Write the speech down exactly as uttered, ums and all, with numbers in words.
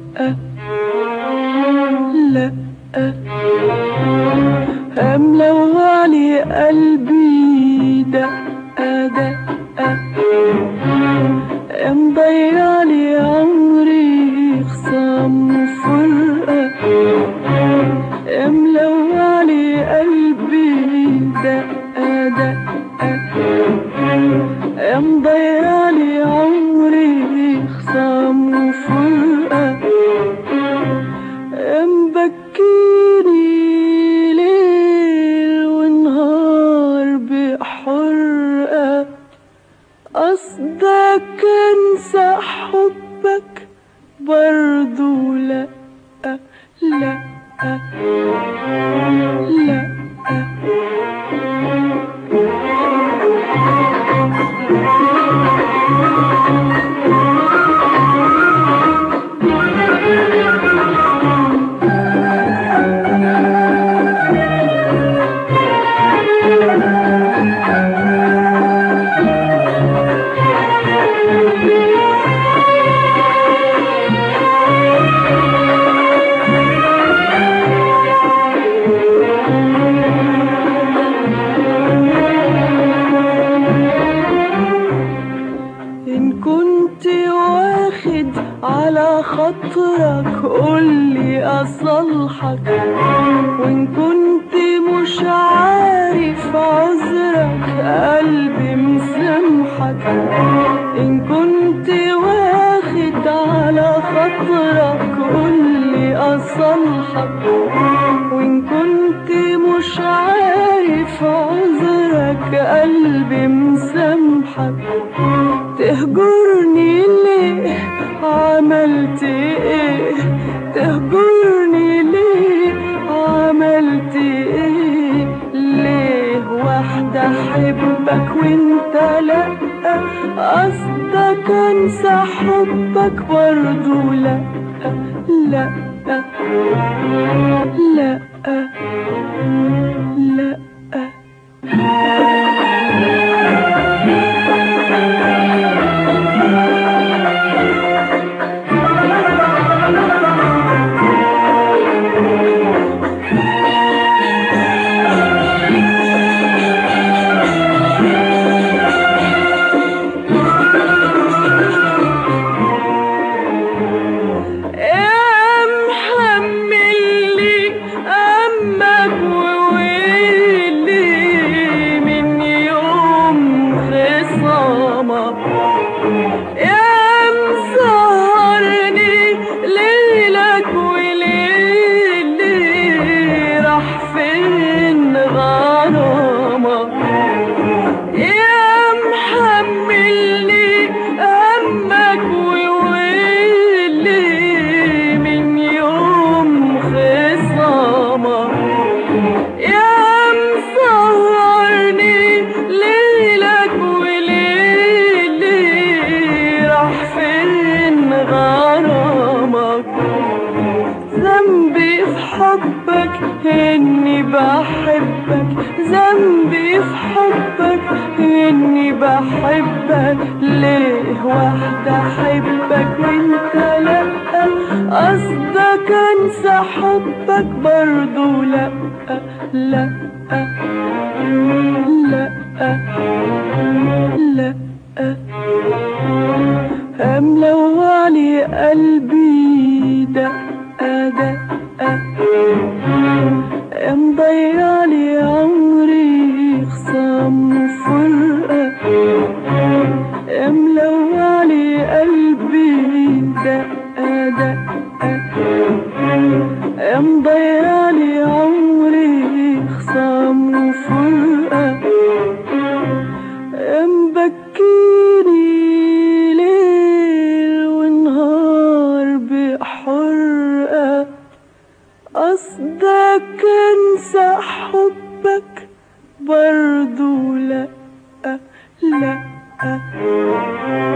لا ملوعلي قلبي دقة دقة، مضيعلي عمري خصام وفرقة، ملوعلي قلبي دقة دقة، مضيعلي عمري خصام وفرقة، مبكيني ليل ونهار بحرقة، قصدك انسى حبك برضو لا لا لا. على خاطرك قولي أصلحك، وإن كنت مش عارف عذرك قلبي مسامحك، إن كنت واخد على خاطرك قولي أصلحك، وإن كنت مش عارف عذرك قلبي مسامحك، تهجرني ليه عملت ايه؟ تهجرني ليه عملت ايه؟ ليه واحدة احبك وانت لا؟ قصدك انسى حبك برضو لا لا لا لا. ذنبي في حبك إني بحبك، ذنبي في حبك إني بحبك، ليه واحدة أحبك وإنت لأ؟ قصدك أنسى حبك برضو لأ لأ لأ لأ. ملوعلي قلبي دقة دقة، مضيعلي عمري خصام وفرقة، ملوعلي قلبي دقة دقة، مضيعلي عمري خصام وفرقة، مبكيني ليل ونهار بحرقة، قصدك انسى حبك برضو لا لا.